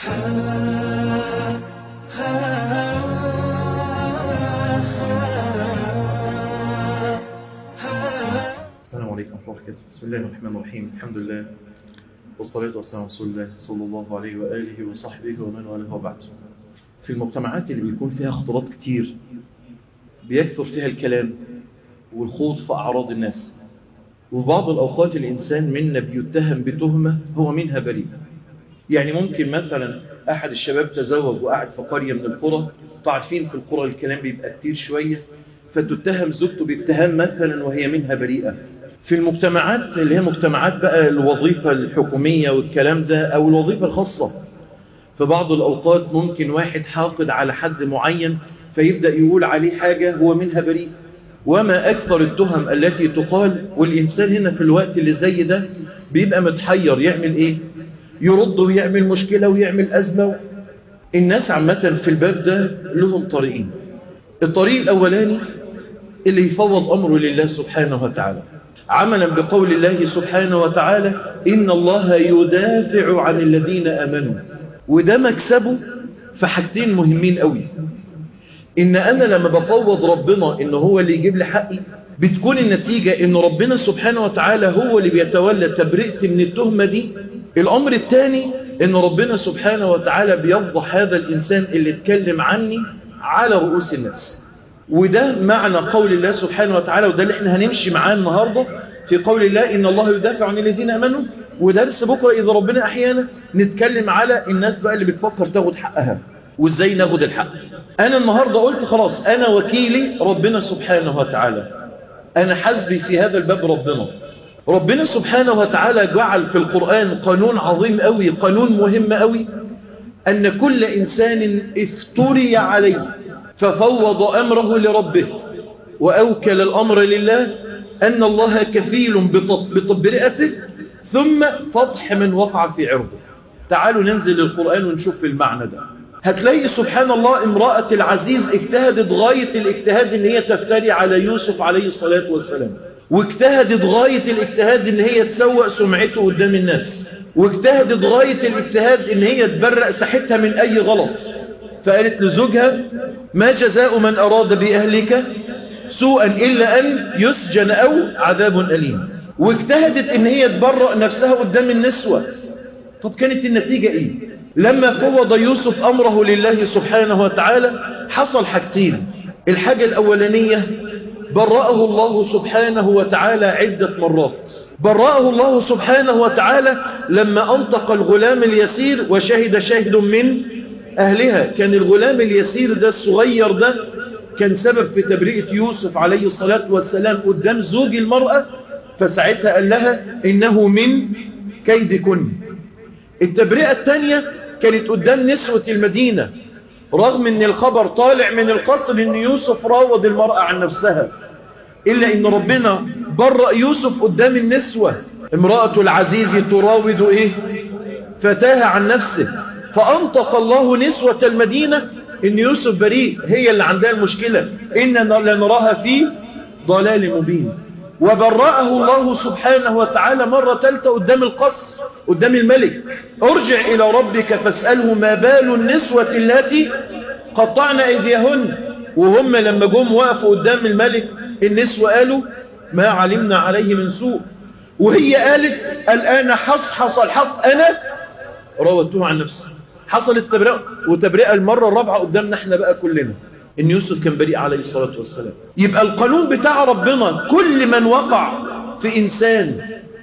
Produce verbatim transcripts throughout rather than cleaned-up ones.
السلام عليكم ورحمة الله وبركاته. بسم الله الرحمن الرحيم. الحمد لله والصلاة والسلام على رسول الله صلى الله عليه وآله وصحبه ومن والاه وبعد. في المجتمعات اللي بيكون فيها اختلاط كتير بيكثر فيها الكلام والخوض في أعراض الناس، وفي بعض الأوقات الإنسان منا بيتهم بتهمة هو منها بريء. يعني ممكن مثلا أحد الشباب تزوج وقعد في قرية من القرى، تعرفين في القرى الكلام بيبقى كتير شوية، فتتهم زوجته باتهام مثلا وهي منها بريئة. في المجتمعات اللي هي مجتمعات بقى الوظيفة الحكومية والكلام ده أو الوظيفة الخاصة، في بعض الأوقات ممكن واحد حاقد على حد معين فيبدأ يقول عليه حاجة هو منها بريء. وما أكثر التهم التي تقال، والإنسان هنا في الوقت اللي زي ده بيبقى متحير يعمل إيه؟ يرد ويعمل مشكلة ويعمل أزمة. الناس عامة في الباب ده لهم طريقين. الطريق الأولاني اللي يفوض أمره لله سبحانه وتعالى، عملا بقول الله سبحانه وتعالى إن الله يدافع عن الذين آمنوا. وده مكسبه في حاجتين مهمين قوي. إن أنا لما بفوض ربنا إنه هو اللي يجيب لي حقي، بتكون النتيجة إن ربنا سبحانه وتعالى هو اللي بيتولى تبرئتي من التهمة دي. الأمر الثاني إن ربنا سبحانه وتعالى بيفضح هذا الإنسان اللي اتكلم عني على رؤوس الناس. وده معنى قول الله سبحانه وتعالى، وده اللي احنا هنمشي معاه النهاردة في قول الله إن الله يدافع عن الذين آمنوا. ودرس بكرة إذا ربنا أحيانا نتكلم على الناس بقى اللي بتفكر تاخد حقها وإزاي ناخد الحق. أنا النهاردة قلت خلاص أنا وكيلي ربنا سبحانه وتعالى، أنا حسبي في هذا الباب ربنا. ربنا سبحانه وتعالى جعل في القرآن قانون عظيم قوي، قانون مهم قوي، أن كل إنسان افتري عليه ففوض أمره لربه وأوكل الأمر لله، أن الله كفيل بتبرئته ثم فضح من وقع في عرضه. تعالوا ننزل القرآن ونشوف المعنى ده. هتلاقي سبحان الله امرأة العزيز اجتهدت غاية الاجتهاد ان هي تفتري على يوسف عليه الصلاة والسلام، واجتهدت غاية الاجتهاد ان هي تسوء سمعته قدام الناس، واجتهدت غاية الاجتهاد ان هي تبرأ ساحتها من اي غلط. فقالت لزوجها ما جزاء من اراد بأهلك سوءا الا ان يسجن او عذاب أليم. واجتهدت ان هي تبرأ نفسها قدام النسوة. طب كانت النتيجة ايه؟ لما فوض يوسف أمره لله سبحانه وتعالى حصل حاجتين. الحاجة الأولانية برأه الله سبحانه وتعالى عدة مرات. برأه الله سبحانه وتعالى لما أنطق الغلام اليسير وشهد شاهد من أهلها. كان الغلام اليسير ده الصغير ده كان سبب في تبرئة يوسف عليه الصلاة والسلام قدام زوج المرأة، فساعتها قال لها إنه من كيدكن. التبرئة الثانية كانت قدام نسوة المدينة، رغم ان الخبر طالع من القصر ان يوسف راود المرأة عن نفسها، الا ان ربنا برأ يوسف قدام النسوة. امرأة العزيز تراود ايه فتاها عن نفسه، فانطق الله نسوة المدينة ان يوسف بريء، هي اللي عندها المشكلة، اننا لنراها في ضلال مبين. وبرأه الله سبحانه وتعالى مرة ثالثة قدام القصر قدام الملك، ارجع إلى ربك فاسأله ما بال النسوة التي قطعن أيديهن. وهم لما جم وقفوا قدام الملك النسوة قالوا ما علمنا عليه من سوء، وهي قالت الآن حصحص الحق أنا راودته عن نفسي. حصلت تبرئة، وتبرئة المرة الرابعة قدامنا احنا بقى كلنا ان يوسف كان بريء عليه الصلاة والسلام. يبقى القانون بتاع ربنا كل من وقع في إنسان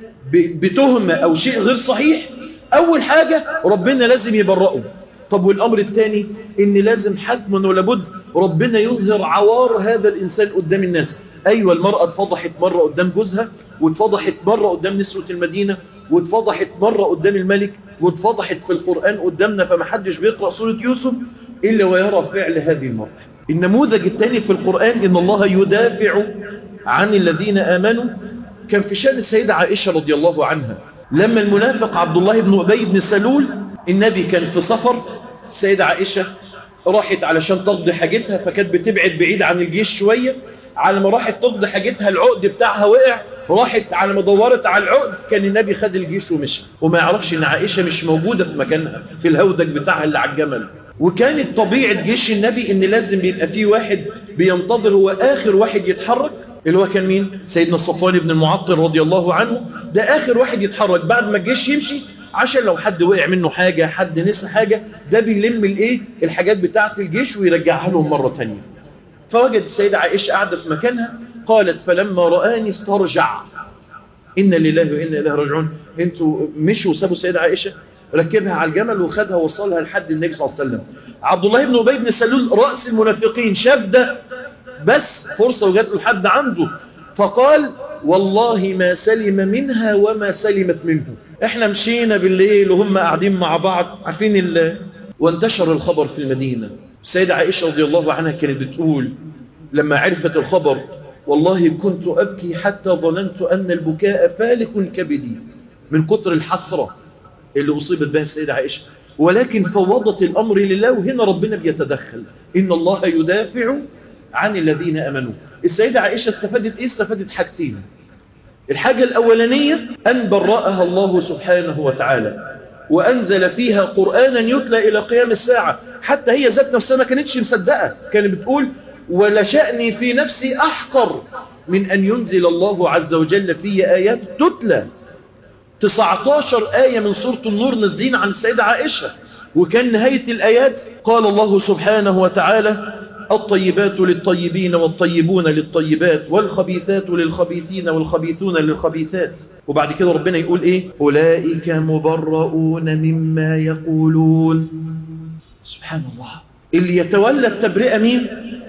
بتهمة أو شيء غير صحيح، أول حاجة ربنا لازم يبرئه. طب والأمر الثاني إن لازم حتما ولابد ربنا يظهر عوار هذا الإنسان قدام الناس. أيوة المرأة اتفضحت مرة قدام جوزها، واتفضحت مرة قدام نسوة المدينة، واتفضحت مرة قدام الملك، واتفضحت في القرآن قدامنا. فمحدش بيقرأ سورة يوسف إلا ويرى فعل هذه المرأة. النموذج الثاني في القرآن إن الله يدافع عن الذين آمنوا، كان في شأن السيدة عائشة رضي الله عنها لما المنافق عبد الله بن أبي بن سلول، النبي كان في سفر، السيدة عائشة راحت علشان تقضي حاجتها، فكانت بتبعد بعيد عن الجيش شوية. على ما راحت تقضي حاجتها العقد بتاعها وقع، راحت على ما دورت على العقد كان النبي خد الجيش ومشي، وما يعرفش ان عائشة مش موجودة في مكانها في الهودج بتاعها اللي على الجمل. وكانت طبيعة جيش النبي ان لازم يبقى فيه واحد بينتظر هو اخر واحد يتحرك، اللي هو كان مين؟ سيدنا صفوان بن المعطل رضي الله عنه. ده اخر واحد يتحرك بعد ما الجيش يمشي، عشان لو حد وقع منه حاجة، حد نسى حاجة، ده بيلم الايه الحاجات بتاعة الجيش ويرجعها لهم مرة تانية. فوجد السيدة عائشة قاعدة في مكانها، قالت فلما رآني استرجع. إن لله وإنا إليه راجعون. انتوا مشوا وسابوا السيدة عائشة، ركبها على الجمل وخدها ووصلها لحد النبي صلى الله عليه وسلم. عبد الله بن أبي بن سلول رأس المنافقين شاف ده، بس فرصة وجات له حد عنده، فقال والله ما سلم منها وما سلمت منه. احنا مشينا بالليل وهم قاعدين مع بعض عارفين الله. وانتشر الخبر في المدينة. السيدة عائشة رضي الله عنها كانت بتقول لما عرفت الخبر والله كنت أبكي حتى ظننت أن البكاء فالق كبدي من كتر الحسرة اللي أصيبت بها السيدة عائشة، ولكن فوضت الأمر لله. وهنا ربنا بيتدخل، إن الله يدافع عن الذين أمنوا. السيدة عائشة استفادت إيه؟ استفادت حاجتين. الحاجة الأولانية أن برأها الله سبحانه وتعالى وأنزل فيها قرآنا يتلى إلى قيام الساعة. حتى هي ذات نفسها ما كانتش مصدقة، كانت بتقول ولشأني في نفسي أحقر من أن ينزل الله عز وجل في آيات تتلى. تسعة عشر آية من سورة النور نازلين عن السيدة عائشة، وكان نهاية الآيات قال الله سبحانه وتعالى الطيبات للطيبين والطيبون للطيبات والخبيثات للخبيثين والخبيثون للخبيثات. وبعد كده ربنا يقول إيه؟ أولئك مبرؤون مما يقولون. سبحان الله، اللي يتولى التبرئة مين؟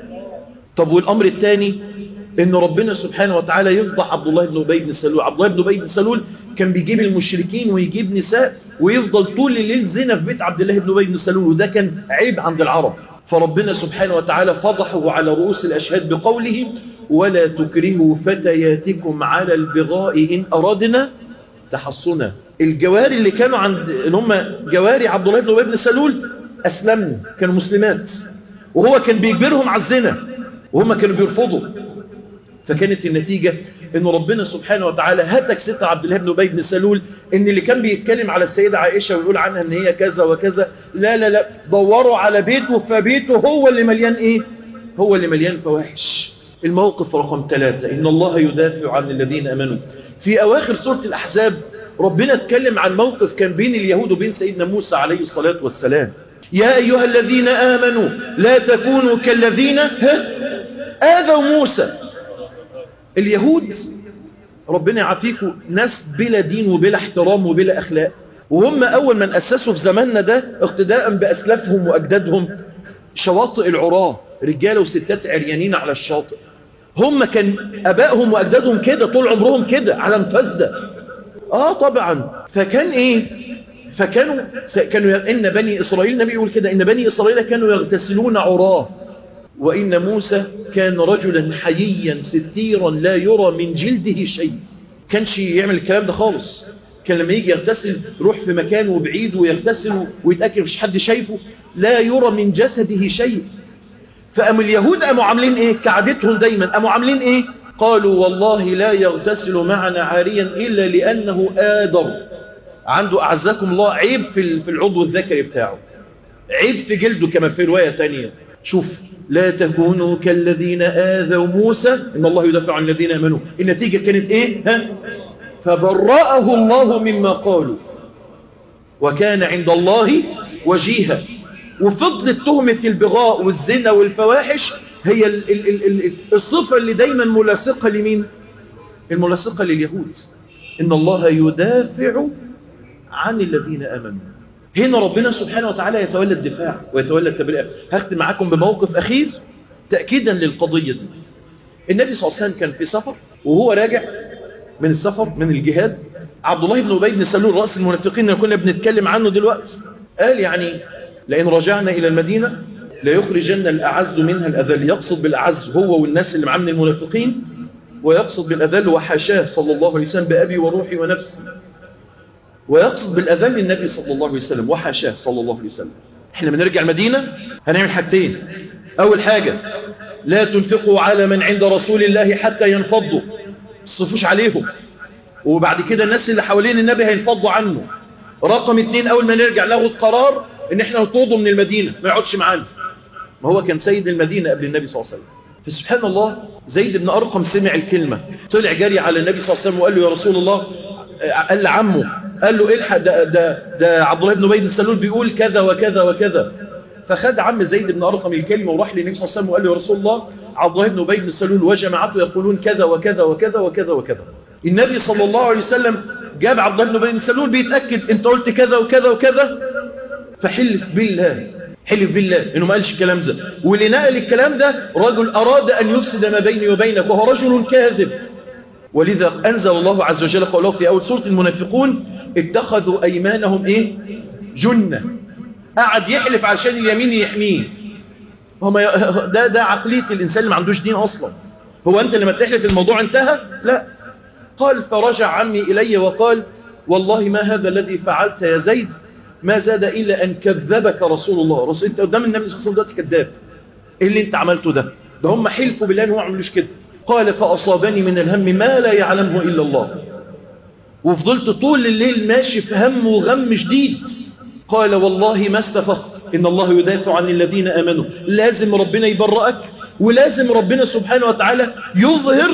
طب والأمر الثاني إن ربنا سبحانه وتعالى يفضح عبد الله بن أبي بن سلول. عبد الله بن أبي بن سلول كان بيجيب المشركين ويجيب نساء ويفضل طول الليل زنا في بيت عبد الله بن أبي بن سلول، وده كان عيب عند العرب. فربنا سبحانه وتعالى فضحه على رؤوس الأشهاد بقوله ولا تكرهوا فتياتكم على البغاء إن أردنا تحصنا. الجواري اللي كانوا عند إن هم جواري عبد الله بن أبي بن سلول أسلموا، كانوا مسلمات، وهو كان بيجبرهم على الزنا وهم كانوا بيرفضوا. فكانت النتيجة إن ربنا سبحانه وتعالى هتك ستر عبد الله بن أبي بن سلول، إن اللي كان بيتكلم على السيدة عائشة ويقول عنها إن هي كذا وكذا، لا لا لا، دوروا على بيته، فبيته هو اللي مليان إيه؟ هو اللي مليان فواحش. الموقف رقم ثلاثة، إن الله يدافع عن الذين أمنوا. في أواخر سورة الأحزاب ربنا اتكلم عن موقف كان بين اليهود وبين سيدنا موسى عليه الصلاة والسلام. يا أيها الذين آمنوا لا تكونوا كالذين آذوا موسى. اليهود ربنا يعافيكم ناس بلا دين وبلا احترام وبلا أخلاق، وهم أول من أسسوا في زماننا ده اقتداء بأسلافهم وأجدادهم شواطئ العراة، رجالة وستات عريانين على الشاطئ. هم كان أبائهم وأجدادهم كده طول عمرهم كده على انفسده. آه طبعا. فكان إيه؟ فكانوا كانوا إن بني إسرائيل، النبي يقول كده إن بني إسرائيل كانوا يغتسلون عراه، وإن موسى كان رجلا حييا ستيرا لا يرى من جلده شيء. كانش يعمل الكلام ده خالص. كان لما يجي يغتسل يروح في مكان وبعيد ويغتسل ويتأكد مفيش حد شايفه، لا يرى من جسده شيء. فأم اليهود قاموا عاملين إيه؟ كعادتهم دايما قاموا عاملين إيه؟ قالوا والله لا يغتسل معنا عاريا إلا لأنه آدر، عنده أعزكم الله عيب في العضو الذكري بتاعه، عيب في جلده كما في رواية تانية. شوف، لا تكونوا كالذين آذوا موسى إن الله يدافع عن الذين آمنوا. النتيجة كانت إيه؟ ها؟ فبرأه الله مما قالوا وكان عند الله وجيها. وفضلت تهمة البغاء والزنا والفواحش هي ال ال ال ال الصفة اللي دايما ملاصقة لمين؟ الملاصقة لليهود. إن الله يدافع عن الذين آمنوا. هنا ربنا سبحانه وتعالى يتولى الدفاع ويتولى التبرئة. هختم معاكم بموقف أخير تأكيدا للقضية دي. النبي صلى الله عليه وسلم كان في سفر، وهو راجع من السفر من الجهاد، عبد الله بن أبي بن سلول رأس المنافقين اللي كنا بنتكلم عنه دلوقتي قال يعني لئن رجعنا إلى المدينة ليخرجن الأعز منها الأذل. يقصد بالأعز هو والناس اللي معاه من المنافقين، ويقصد بالأذل وحاشاه صلى الله عليه وسلم بأبي وروحي ونفسي، ويقصد بالأذل النبي صلى الله عليه وسلم وحاشاه صلى الله عليه وسلم. احنا بنرجع المدينة هنعمل حاجتين. أول حاجة لا تنفقوا على من عند رسول الله حتى ينفضوا. تصرفوش عليهم، وبعد كده الناس اللي حوالين النبي هينفضوا عنه. رقم اتنين، اول ما نرجع ناخد قرار ان احنا نطرده من المدينة ما يقعدش معانا. ما هو كان سيد المدينة قبل النبي صلى الله عليه وسلم. فسبحان الله زيد بن أرقم سمع الكلمة، طلع جري على النبي صلى الله عليه وسلم وقال له يا رسول الله، قال لعمه، قال له الحق ده, ده, ده عبد الله بن أبي بن سلول بيقول كذا وكذا وكذا. فخد عم زيد بن أرقم الكلمة وراح للنبي صلى الله عليه وسلم وقال له يا رسول الله، عبد الله بن أبي بن سلول وجماعته يقولون كذا وكذا وكذا وكذا وكذا. النبي صلى الله عليه وسلم جاب عبد الله بن أبي بن سلول بيتأكد انت قلت كذا وكذا وكذا، فحلف بالله، حلف بالله انه ما قالش الكلام ده، واللي نقل الكلام ده رجل اراد ان يفسد ما بيني وبينك وهو رجل كاذب. ولذا انزل الله عز وجل قوله في اول سورة المنافقون اتخذوا ايمانهم ايه؟ جنة. قعد يحلف عشان اليمين يحميه. هم ده ده عقلية الانسان اللي ما عندوش دين اصلا. هو انت لما تحلف الموضوع انتهى؟ لا. قال فرجع عمي الي وقال والله ما هذا الذي فعلت يا زيد، ما زاد إلا أن كذبك رسول الله. رسول أنت قدام النبي صلى الله عليه وسلم دلوقتي كذاب. إيه اللي أنت عملته ده؟ ده هم حلفوا بالله أنه عملوش كده. قال فأصابني من الهم ما لا يعلمه إلا الله. وفضلت طول الليل ماشي في هم وغم شديد. قال والله ما استفقت، إن الله يدافع عن الذين آمنوا. لازم ربنا يبرأك، ولازم ربنا سبحانه وتعالى يظهر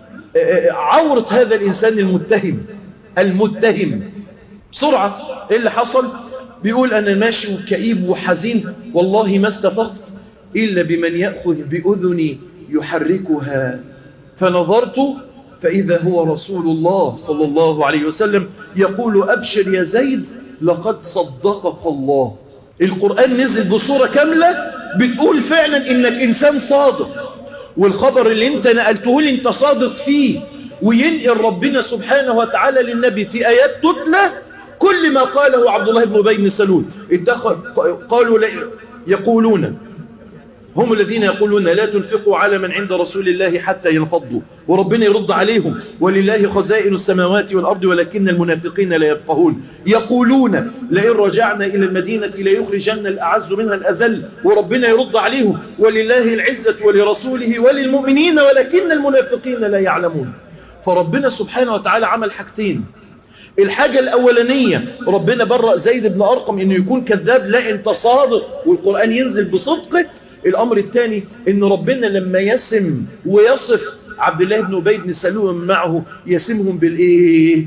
عورة هذا الإنسان المتهم المتهم بسرعة. إيه اللي حصل؟ بيقول أنا ماشي وكئيب وحزين، والله ما استفقت إلا بمن يأخذ بأذني يحركها. فنظرت فإذا هو رسول الله صلى الله عليه وسلم يقول أبشر يا زيد لقد صدقك الله. القرآن نزل بصورة كاملة بتقول فعلا إنك إنسان صادق، والخبر اللي انت نقلته لي انت صادق فيه. وينقل ربنا سبحانه وتعالى للنبي في آيات تتلى كل ما قاله عبد الله بن أبي بن سلول. قالوا يقولون هم الذين يقولون لا تنفقوا على من عند رسول الله حتى ينفضوا، وربنا يرد عليهم ولله خزائن السماوات والأرض ولكن المنافقين لا يفقهون. يقولون لئن رجعنا إلى المدينة ليخرجن الأعز منها الأذل، وربنا يرد عليهم ولله العزة ولرسوله وللمؤمنين ولكن المنافقين لا يعلمون. فربنا سبحانه وتعالى عمل حاجتين. الحاجة الأولانية ربنا برأ زيد بن أرقم إنه يكون كذاب، لا انت صادق والقرآن ينزل بصدقه. الأمر الثاني إن ربنا لما يسم ويصف عبد الله بن أبي بن سلول معه يسمهم بالإيه؟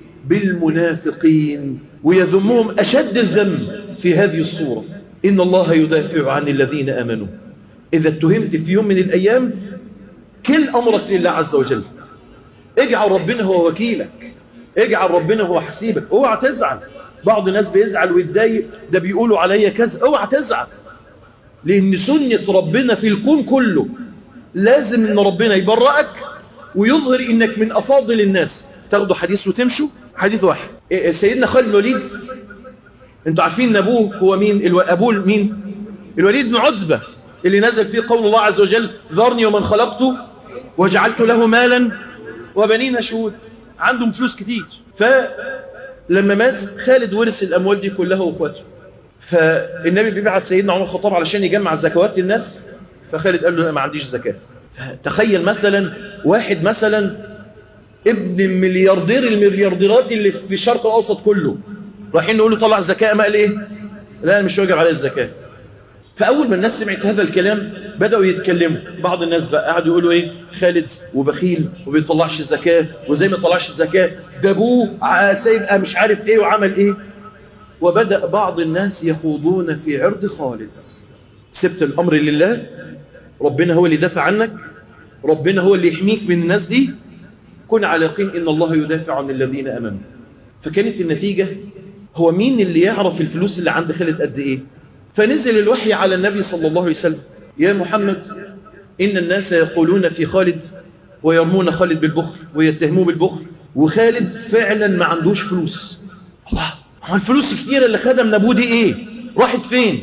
بالمنافقين، ويذمهم أشد الذم في هذه الصورة. إن الله يدافع عن الذين آمنوا. إذا اتهمت في يوم من الأيام كل أمرك لله عز وجل، اجعل ربنا هو وكيلك، اجعل ربنا هو حسيبك. اوعى تزعل. بعض الناس بيزعل ويتضايق، ده بيقولوا عليا كذا. اوعى تزعل، لأن سنة ربنا في الكون كله لازم ان ربنا يبرأك ويظهر انك من افاضل الناس. تاخدوا حديث وتمشوا. حديث واحد، سيدنا خالد الوليد، انتوا عارفين ابوه هو مين؟ الو... ابوه مين؟ الوليد بن عتبة، اللي نزل فيه قول الله عز وجل ذرني ومن خلقته وجعلت له مالا وبنين شهود. عندهم فلوس كتير. فلما مات خالد ورث الاموال دي كلها واخواته. فالنبي بيبعت سيدنا عمر الخطاب علشان يجمع الزكوات للناس، فخالد قال له ما عنديش زكاة. تخيل مثلا واحد مثلا ابن ملياردير المليارديرات اللي في الشرق الاوسط كله، رايحين نقول له طلع زكاة، ما قال ايه؟ لا مش واجب عليه الزكاة. فاول ما الناس سمعت هذا الكلام بدأوا يتكلموا. بعض الناس بقى قعدوا يقولوا ايه؟ خالد وبخيل وبيطلعش الزكاة، وزي ما طلعش الزكاة ده ابوه سايب مش عارف ايه وعمل ايه. وبدأ بعض الناس يخوضون في عرض خالد. سبت الأمر لله، ربنا هو اللي دافع عنك، ربنا هو اللي يحميك من الناس دي. كن على يقين إن الله يدافع عن الذين أمنوا. فكانت النتيجة هو مين اللي يعرف الفلوس اللي عند خالد قد إيه؟ فنزل الوحي على النبي صلى الله عليه وسلم يا محمد إن الناس يقولون في خالد ويرمون خالد بالبخل ويتهموه بالبخل، وخالد فعلا ما عندوش فلوس. الله، هو الفلوس الكتيرة اللي خدها من أبوه دي إيه؟ راحت فين؟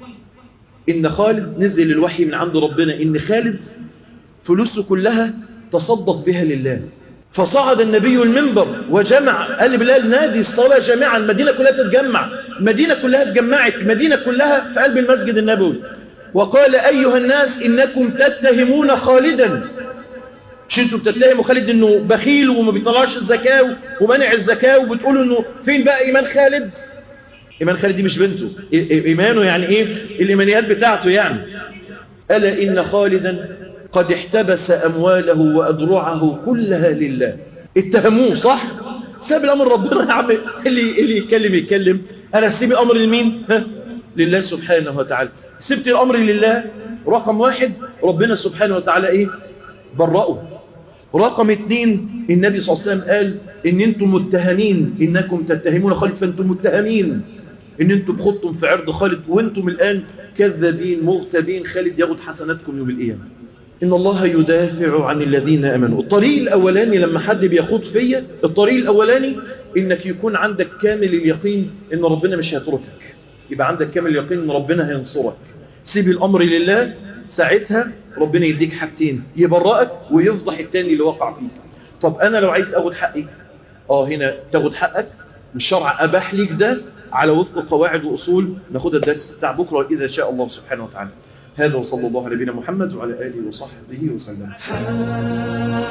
إن خالد نزل الوحي من عند ربنا إن خالد فلوسه كلها تصدق بها لله. فصعد النبي المنبر وجمع، قال بلال نادي الصلاة جماعة، المدينة كلها تتجمع، المدينة كلها اتجمعت، المدينة كلها في قلب المسجد النبوي، وقال أيها الناس إنكم تتهمون خالدا مش انتوا بتتهموا خالد انه بخيل وما بيطلعش الزكاة ومنع الزكاة وبتقولوا انه فين بقى ايمان خالد؟ ايمان خالد دي مش بنته، ايمانه يعني ايه؟ الايمانيات بتاعته يعني. ألا إن خالدا قد احتبس أمواله وأدرعه كلها لله. اتهموه صح؟ ساب الأمر ربنا يا عم، اللي, اللي يتكلم يتكلم. أنا سيب الأمر لمين؟ ها؟ لله سبحانه وتعالى. سبت الأمر لله رقم واحد، ربنا سبحانه وتعالى إيه؟ برأه. رقم اثنين، النبي صلى الله عليه وسلم قال إن أنتم متهمين، إنكم تتهمون خالد فأنتم متهمين إن أنتم بخضتم في عرض خالد، وأنتم الآن كذابين مغتابين. خالد ياخد حسناتكم يوم القيامة. إن الله يدافع عن الذين آمنوا. الطريق الأولاني لما حد بيخوض فيا، الطريق الأولاني إنك يكون عندك كامل اليقين إن ربنا مش هيتركك، يبقى عندك كامل اليقين إن ربنا هينصرك. سيب الأمر لله، ساعتها ربنا يديك حاجتين، يبرأك ويفضح التاني اللي وقع فيك. طب أنا لو عايز أخد حقي، آه هنا تاخد حقك، الشرع أباح ليك ده على وفق قواعد وأصول ناخدها الدرس بتاع بكرة إذا شاء الله سبحانه وتعالى. هذا وصلى الله على نبينا محمد وعلى آله وصحبه وسلم.